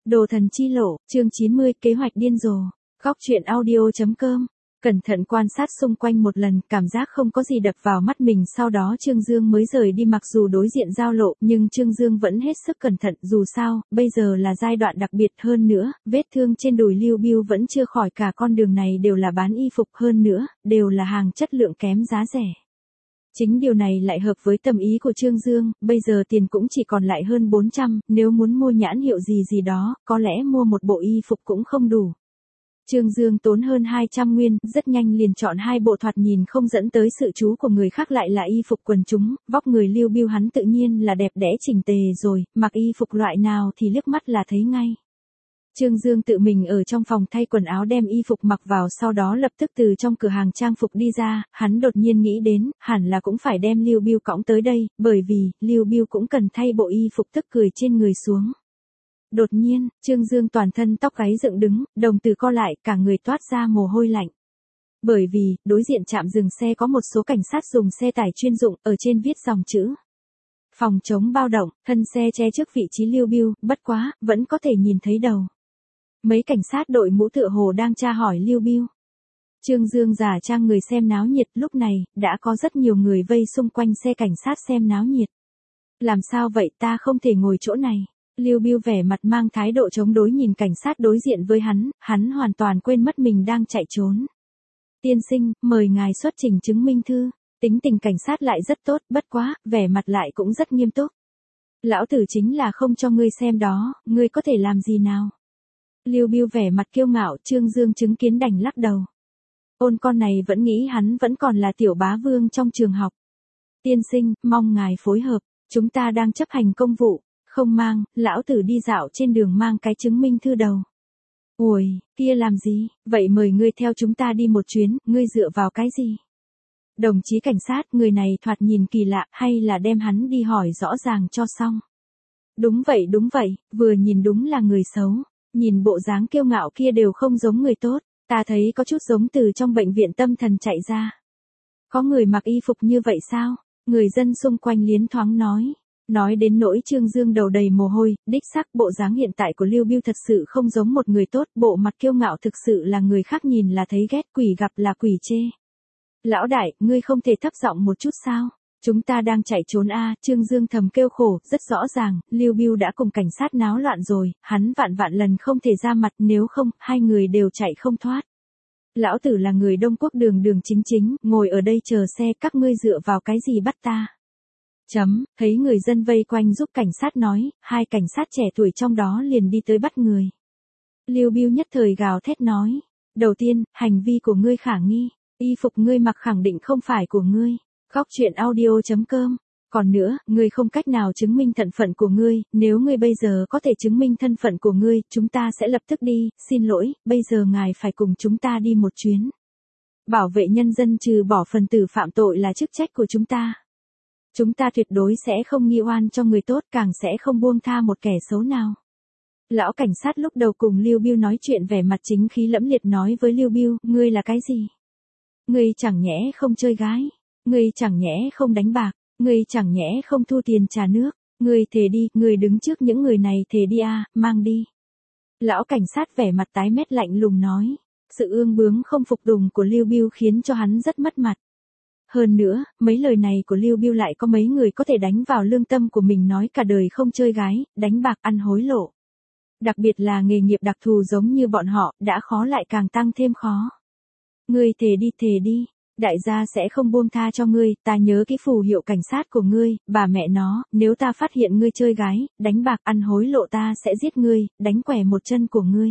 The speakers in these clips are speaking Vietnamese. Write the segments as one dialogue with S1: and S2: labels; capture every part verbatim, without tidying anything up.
S1: Đồ thần chi lộ, chương chín mươi, kế hoạch điên rồ. Góc truyện audio.com. Cẩn thận quan sát xung quanh một lần, cảm giác không có gì đập vào mắt mình, sau đó Trương Dương mới rời đi. Mặc dù đối diện giao lộ, nhưng Trương Dương vẫn hết sức cẩn thận, dù sao, bây giờ là giai đoạn đặc biệt, hơn nữa, vết thương trên đùi Lưu Biêu vẫn chưa khỏi, cả con đường này đều là bán y phục, hơn nữa, đều là hàng chất lượng kém giá rẻ. Chính điều này lại hợp với tâm ý của Trương Dương, bây giờ tiền cũng chỉ còn lại hơn bốn trăm, nếu muốn mua nhãn hiệu gì gì đó, có lẽ mua một bộ y phục cũng không đủ. Trương Dương tốn hơn hai trăm nguyên, rất nhanh liền chọn hai bộ thoạt nhìn không dẫn tới sự chú của người khác, lại là y phục quần chúng, vóc người Lưu Biêu hắn tự nhiên là đẹp đẽ chỉnh tề rồi, mặc y phục loại nào thì liếc mắt là thấy ngay. Trương Dương tự mình ở trong phòng thay quần áo đem y phục mặc vào, sau đó lập tức từ trong cửa hàng trang phục đi ra, hắn đột nhiên nghĩ đến, hẳn là cũng phải đem Lưu Biêu cõng tới đây, bởi vì, Lưu Biêu cũng cần thay bộ y phục, tức cười trên người xuống. Đột nhiên, Trương Dương toàn thân tóc gáy dựng đứng, đồng tử co lại, cả người toát ra mồ hôi lạnh. Bởi vì, đối diện trạm dừng xe có một số cảnh sát dùng xe tải chuyên dụng, ở trên viết dòng chữ phòng chống bao động, thân xe che trước vị trí Lưu Biêu, bất quá, vẫn có thể nhìn thấy đầu. Mấy cảnh sát đội mũ tựa hồ đang tra hỏi Lưu Biêu. Trương Dương giả trang người xem náo nhiệt, lúc này, đã có rất nhiều người vây xung quanh xe cảnh sát xem náo nhiệt. Làm sao vậy, ta không thể ngồi chỗ này. Lưu Biêu vẻ mặt mang thái độ chống đối nhìn cảnh sát đối diện với hắn, hắn hoàn toàn quên mất mình đang chạy trốn. Tiên sinh, mời ngài xuất trình chứng minh thư. Tính tình cảnh sát lại rất tốt, bất quá, vẻ mặt lại cũng rất nghiêm túc. Lão tử chính là không cho ngươi xem đó, ngươi có thể làm gì nào? Lưu Biêu vẻ mặt kiêu ngạo, Trương Dương chứng kiến đành lắc đầu. Ôn con này vẫn nghĩ hắn vẫn còn là tiểu bá vương trong trường học. Tiên sinh, mong ngài phối hợp, chúng ta đang chấp hành công vụ, không mang, lão tử đi dạo trên đường mang cái chứng minh thư đầu. Ui, kia làm gì, vậy mời ngươi theo chúng ta đi một chuyến, ngươi dựa vào cái gì? Đồng chí cảnh sát, người này thoạt nhìn kỳ lạ, hay là đem hắn đi hỏi rõ ràng cho xong. Đúng vậy đúng vậy, vừa nhìn đúng là người xấu. Nhìn bộ dáng kiêu ngạo kia đều không giống người tốt, ta thấy có chút giống từ trong bệnh viện tâm thần chạy ra. Có người mặc y phục như vậy sao? Người dân xung quanh liến thoáng nói. Nói đến nỗi Trương Dương đầu đầy mồ hôi, đích xác bộ dáng hiện tại của Lưu Biêu thật sự không giống một người tốt, bộ mặt kiêu ngạo thực sự là người khác nhìn là thấy ghét, quỷ gặp là quỷ chê. Lão đại, ngươi không thể thấp giọng một chút sao? Chúng ta đang chạy trốn a, Trương Dương thầm kêu khổ, rất rõ ràng, Lưu Biêu đã cùng cảnh sát náo loạn rồi, hắn vạn vạn lần không thể ra mặt, nếu không, hai người đều chạy không thoát. Lão tử là người Đông Quốc đường đường chính chính, ngồi ở đây chờ xe, các ngươi dựa vào cái gì bắt ta? Chấm, thấy người dân vây quanh giúp cảnh sát nói, hai cảnh sát trẻ tuổi trong đó liền đi tới bắt người. Lưu Biêu nhất thời gào thét nói, đầu tiên, hành vi của ngươi khả nghi, y phục ngươi mặc khẳng định không phải của ngươi. Góc truyện audio.com. Còn nữa, ngươi không cách nào chứng minh thân phận của ngươi, nếu ngươi bây giờ có thể chứng minh thân phận của ngươi, chúng ta sẽ lập tức đi, xin lỗi, bây giờ ngài phải cùng chúng ta đi một chuyến. Bảo vệ nhân dân trừ bỏ phần tử phạm tội là chức trách của chúng ta. Chúng ta tuyệt đối sẽ không nghi oan cho người tốt, càng sẽ không buông tha một kẻ xấu nào. Lão cảnh sát lúc đầu cùng Lưu Biêu nói chuyện vẻ mặt chính khí lẫm liệt nói với Lưu Biêu, ngươi là cái gì? Ngươi chẳng nhẽ không chơi gái? Ngươi chẳng nhẽ không đánh bạc, ngươi chẳng nhẽ không thu tiền trả nước, ngươi thề đi, ngươi đứng trước những người này thề đi a, à, mang đi. Lão cảnh sát vẻ mặt tái mét lạnh lùng nói, sự ương bướng không phục tùng của Lưu Biêu khiến cho hắn rất mất mặt. Hơn nữa, mấy lời này của Lưu Biêu lại có mấy người có thể đánh vào lương tâm của mình, nói cả đời không chơi gái, đánh bạc ăn hối lộ. Đặc biệt là nghề nghiệp đặc thù giống như bọn họ, đã khó lại càng tăng thêm khó. Ngươi thề đi thề đi. Đại gia sẽ không buông tha cho ngươi, ta nhớ cái phù hiệu cảnh sát của ngươi, bà mẹ nó, nếu ta phát hiện ngươi chơi gái, đánh bạc ăn hối lộ ta sẽ giết ngươi, đánh quẻ một chân của ngươi.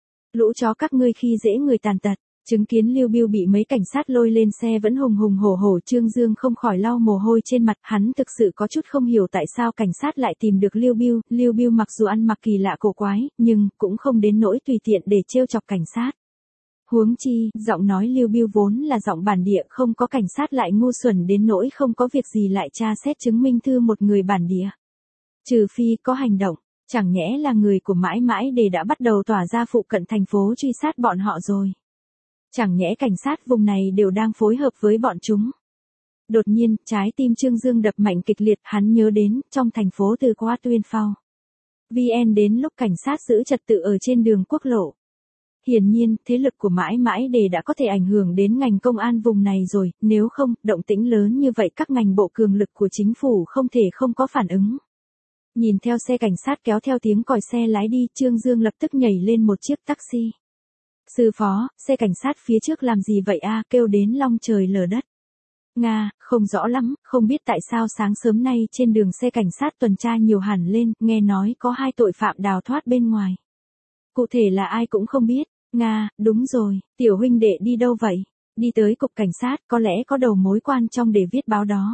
S1: Lũ chó các ngươi khi dễ người tàn tật, chứng kiến Lưu Biêu bị mấy cảnh sát lôi lên xe vẫn hùng hùng hổ hổ, Trương Dương không khỏi lau mồ hôi trên mặt, hắn thực sự có chút không hiểu tại sao cảnh sát lại tìm được Lưu Biêu, Lưu Biêu mặc dù ăn mặc kỳ lạ cổ quái, nhưng cũng không đến nỗi tùy tiện để trêu chọc cảnh sát. Huống chi, giọng nói Lưu Biêu vốn là giọng bản địa, không có cảnh sát lại ngu xuẩn đến nỗi không có việc gì lại tra xét chứng minh thư một người bản địa. Trừ phi có hành động, chẳng nhẽ là người của mãi mãi để đã bắt đầu tỏa ra phụ cận thành phố truy sát bọn họ rồi. Chẳng nhẽ cảnh sát vùng này đều đang phối hợp với bọn chúng. Đột nhiên, trái tim Trương Dương đập mạnh kịch liệt, hắn nhớ đến, trong thành phố từ qua Tuyên Phao. vn đến lúc cảnh sát giữ trật tự ở trên đường quốc lộ. Hiển nhiên, thế lực của Mãi Mãi Đề đã có thể ảnh hưởng đến ngành công an vùng này rồi, nếu không, động tĩnh lớn như vậy các ngành bộ cường lực của chính phủ không thể không có phản ứng. Nhìn theo xe cảnh sát kéo theo tiếng còi xe lái đi, Trương Dương lập tức nhảy lên một chiếc taxi. Sư phó, xe cảnh sát phía trước làm gì vậy a? Kêu đến long trời lở đất. Nga, không rõ lắm, không biết tại sao sáng sớm nay trên đường xe cảnh sát tuần tra nhiều hẳn lên, nghe nói có hai tội phạm đào thoát bên ngoài. Cụ thể là ai cũng không biết. Nga, đúng rồi, tiểu huynh đệ đi đâu vậy? Đi tới cục cảnh sát, có lẽ có đầu mối quan trong để viết báo đó.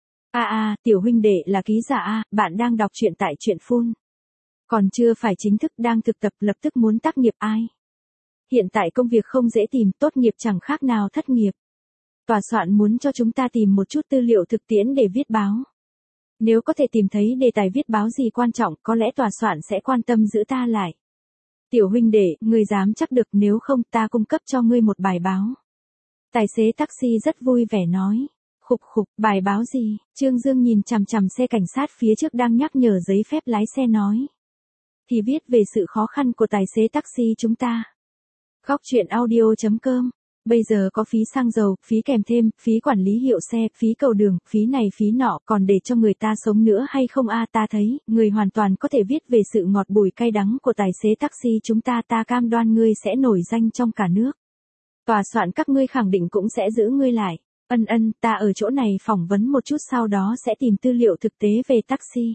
S1: A à, a, à, tiểu huynh đệ là ký giả a, à, bạn đang đọc truyện tại truyện phun. Còn chưa phải chính thức đang thực tập lập tức muốn tác nghiệp ai? Hiện tại công việc không dễ tìm, tốt nghiệp chẳng khác nào thất nghiệp. Tòa soạn muốn cho chúng ta tìm một chút tư liệu thực tiễn để viết báo. Nếu có thể tìm thấy đề tài viết báo gì quan trọng, có lẽ tòa soạn sẽ quan tâm giữ ta lại. Tiểu huynh đệ, ngươi dám chắc được, nếu không ta cung cấp cho ngươi một bài báo. Tài xế taxi rất vui vẻ nói. Khục khục, bài báo gì? Trương Dương nhìn chằm chằm xe cảnh sát phía trước đang nhắc nhở giấy phép lái xe nói. Thì viết về sự khó khăn của tài xế taxi chúng ta. Góc truyện audio chấm com. Bây giờ có phí xăng dầu, phí kèm thêm, phí quản lý hiệu xe, phí cầu đường, phí này phí nọ, còn để cho người ta sống nữa hay không a? Ta thấy, người hoàn toàn có thể viết về sự ngọt bùi cay đắng của tài xế taxi chúng ta, ta cam đoan ngươi sẽ nổi danh trong cả nước. Tòa soạn các ngươi khẳng định cũng sẽ giữ ngươi lại. Ân ân, ta ở chỗ này phỏng vấn một chút sau đó sẽ tìm tư liệu thực tế về taxi.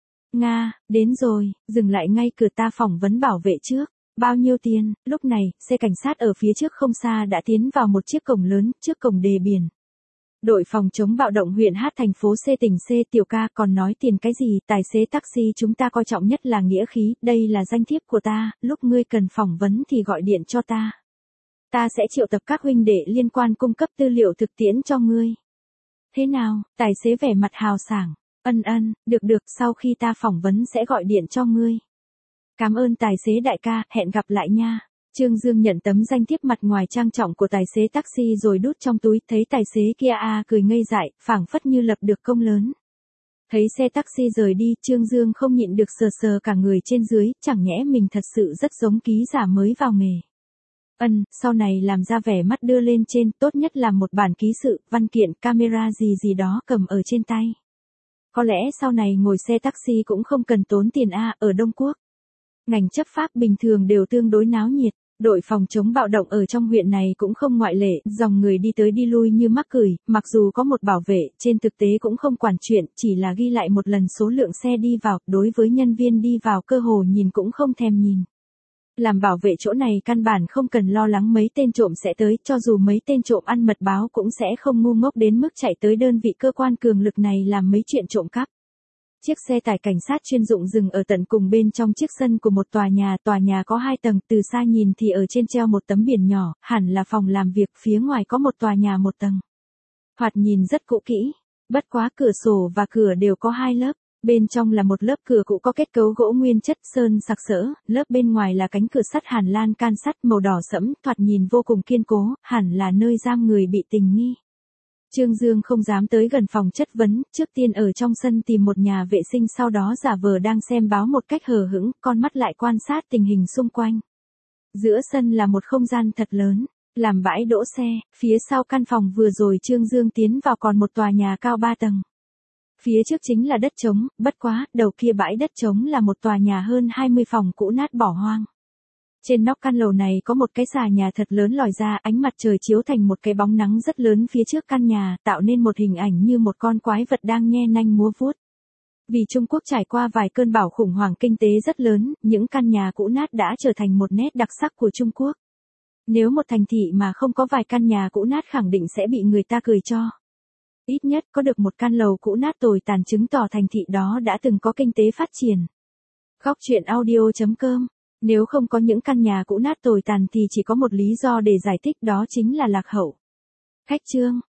S1: Nga, đến rồi, dừng lại ngay cửa, ta phỏng vấn bảo vệ trước. Bao nhiêu tiền? Lúc này, xe cảnh sát ở phía trước không xa đã tiến vào một chiếc cổng lớn, trước cổng đề biển. Đội phòng chống bạo động huyện Hát thành phố C tỉnh C. Tiểu ca còn nói tiền cái gì? Tài xế taxi chúng ta coi trọng nhất là nghĩa khí, đây là danh thiếp của ta, lúc ngươi cần phỏng vấn thì gọi điện cho ta. Ta sẽ triệu tập các huynh đệ liên quan cung cấp tư liệu thực tiễn cho ngươi. Thế nào? Tài xế vẻ mặt hào sảng. Ân ân, được được, sau khi ta phỏng vấn sẽ gọi điện cho ngươi. Cảm ơn tài xế đại ca, hẹn gặp lại nha. Trương Dương nhận tấm danh thiếp mặt ngoài trang trọng của tài xế taxi rồi đút trong túi, thấy tài xế kia a à, cười ngây dại, phảng phất như lập được công lớn. Thấy xe taxi rời đi, Trương Dương không nhịn được sờ sờ cả người trên dưới, chẳng nhẽ mình thật sự rất giống ký giả mới vào nghề. Ân, sau này làm ra vẻ mắt đưa lên trên, tốt nhất là một bản ký sự, văn kiện, camera gì gì đó cầm ở trên tay. Có lẽ sau này ngồi xe taxi cũng không cần tốn tiền a, ở Đông Quốc. Ngành chấp pháp bình thường đều tương đối náo nhiệt, đội phòng chống bạo động ở trong huyện này cũng không ngoại lệ, dòng người đi tới đi lui như mắc cười, mặc dù có một bảo vệ, trên thực tế cũng không quản chuyện, chỉ là ghi lại một lần số lượng xe đi vào, đối với nhân viên đi vào cơ hồ nhìn cũng không thèm nhìn. Làm bảo vệ chỗ này căn bản không cần lo lắng mấy tên trộm sẽ tới, cho dù mấy tên trộm ăn mật báo cũng sẽ không ngu ngốc đến mức chạy tới đơn vị cơ quan cường lực này làm mấy chuyện trộm cắp. Chiếc xe tải cảnh sát chuyên dụng dừng ở tận cùng bên trong chiếc sân của một tòa nhà, tòa nhà có hai tầng, từ xa nhìn thì ở trên treo một tấm biển nhỏ, hẳn là phòng làm việc, phía ngoài có một tòa nhà một tầng. Thoạt nhìn rất cũ kỹ, bất quá cửa sổ và cửa đều có hai lớp, bên trong là một lớp cửa cũ có kết cấu gỗ nguyên chất sơn sặc sỡ, lớp bên ngoài là cánh cửa sắt hàn lan can sắt màu đỏ sẫm, thoạt nhìn vô cùng kiên cố, hẳn là nơi giam người bị tình nghi. Trương Dương không dám tới gần phòng chất vấn, trước tiên ở trong sân tìm một nhà vệ sinh, sau đó giả vờ đang xem báo một cách hờ hững, con mắt lại quan sát tình hình xung quanh. Giữa sân là một không gian thật lớn, làm bãi đỗ xe, phía sau căn phòng vừa rồi Trương Dương tiến vào còn một tòa nhà cao ba tầng. Phía trước chính là đất trống, bất quá, đầu kia bãi đất trống là một tòa nhà hơn hai mươi phòng cũ nát bỏ hoang. Trên nóc căn lầu này có một cái xà nhà thật lớn lòi ra, ánh mặt trời chiếu thành một cái bóng nắng rất lớn phía trước căn nhà, tạo nên một hình ảnh như một con quái vật đang nhe nanh múa vuốt. Vì Trung Quốc trải qua vài cơn bão khủng hoảng kinh tế rất lớn, những căn nhà cũ nát đã trở thành một nét đặc sắc của Trung Quốc. Nếu một thành thị mà không có vài căn nhà cũ nát khẳng định sẽ bị người ta cười cho. Ít nhất có được một căn lầu cũ nát tồi tàn chứng tỏ thành thị đó đã từng có kinh tế phát triển. Góc truyện audio chấm com. Nếu không có những căn nhà cũ nát tồi tàn thì chỉ có một lý do để giải thích, đó chính là lạc hậu. Khách trương,